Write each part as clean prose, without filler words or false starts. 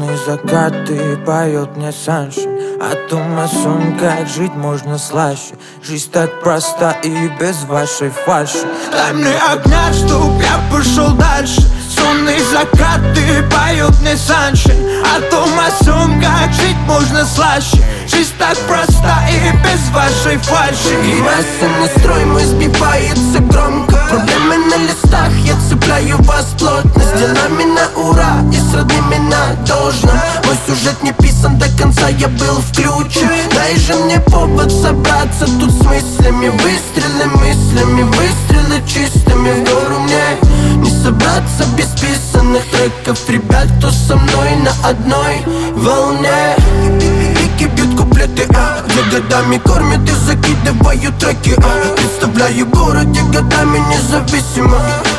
Сонные закаты поет мне Саншин о том, о сом, как жить можно слаще. Жизнь так проста и без вашей фальши. Дай мне огня, чтоб я пошел дальше. Сонные закаты поет мне Саншин о том, о сом, как жить можно слаще. Жизнь так проста и без вашей фальши. И масса настрой мой сбивается громко. Проблемы на листах, я цепляю вас плотно. С делами на ура и с родными на должном. Мой сюжет не писан до конца, я был включен. Дай же мне повод собраться тут с мыслями. Выстрелы мыслями, выстрелы чистыми. В гору мне не собраться без писанных треков. Ребят, кто со мной на одной волне. Пики бьют куплеты, где годами кормят и закидываю треки, представляю город, где годами независимо.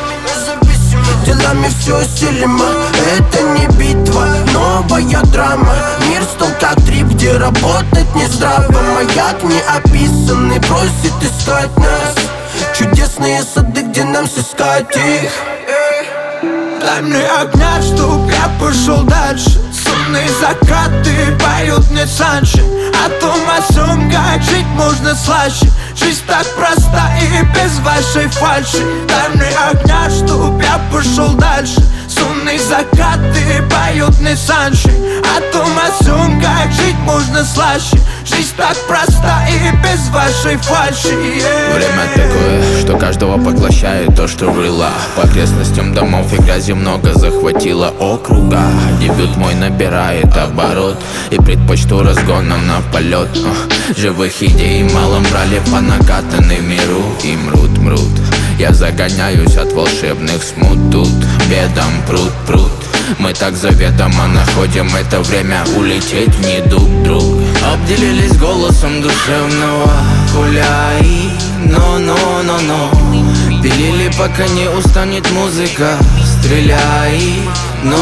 Делами все осилимо, это не битва, новая драма. Мир стал как трип, где работать не здраво. Маяк не описанный просит искать нас. Чудесные сады, где нам сыскать их. Дай мне огня, чтоб я пошел дальше. Сонные закаты поют мне Саншин о том, о сом, как жить можно слаще. Жизнь так проста и без вашей фальши. Дай мне огня, чтоб я пошел дальше. Сонные закаты поют мне Саншин о том, о сом, как жить можно слаще. Жизнь так проста и без вашей фальши. Время такое, что каждого поглощает то, что рыло. По окрестностям домов и грязи много захватило округа. Дебют мой набирает оборот и предпочту разгоном на полет. Живых идей мало брали по накатанной миру. И мрут. Я загоняюсь от волшебных смут. Тут бедом пруд. Мы так заведомо находим это время улететь в недуг друг. Обделились голосом душевного гуляй, но пилили, пока не устанет музыка. Стреляй, но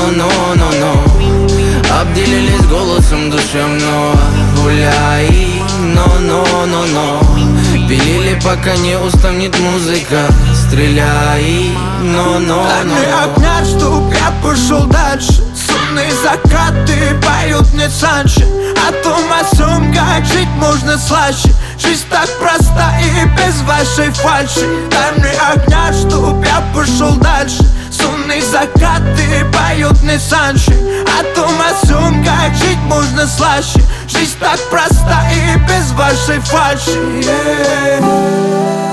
обделились голосом душевного гуляй, но пилили, пока не устанет музыка. Стреляй, но Дай мне огня, чтоб я пошел дальше. Сонные закаты поют мне Саншин о том, о сом, как жить можно слаще. Жизнь так проста и без вашей фальши. Дай мне огня, чтоб я пошел дальше. Сонные закаты поют мне Саншин о том, о сом, как жить можно слаще. Жизнь так проста и без вашей фальши.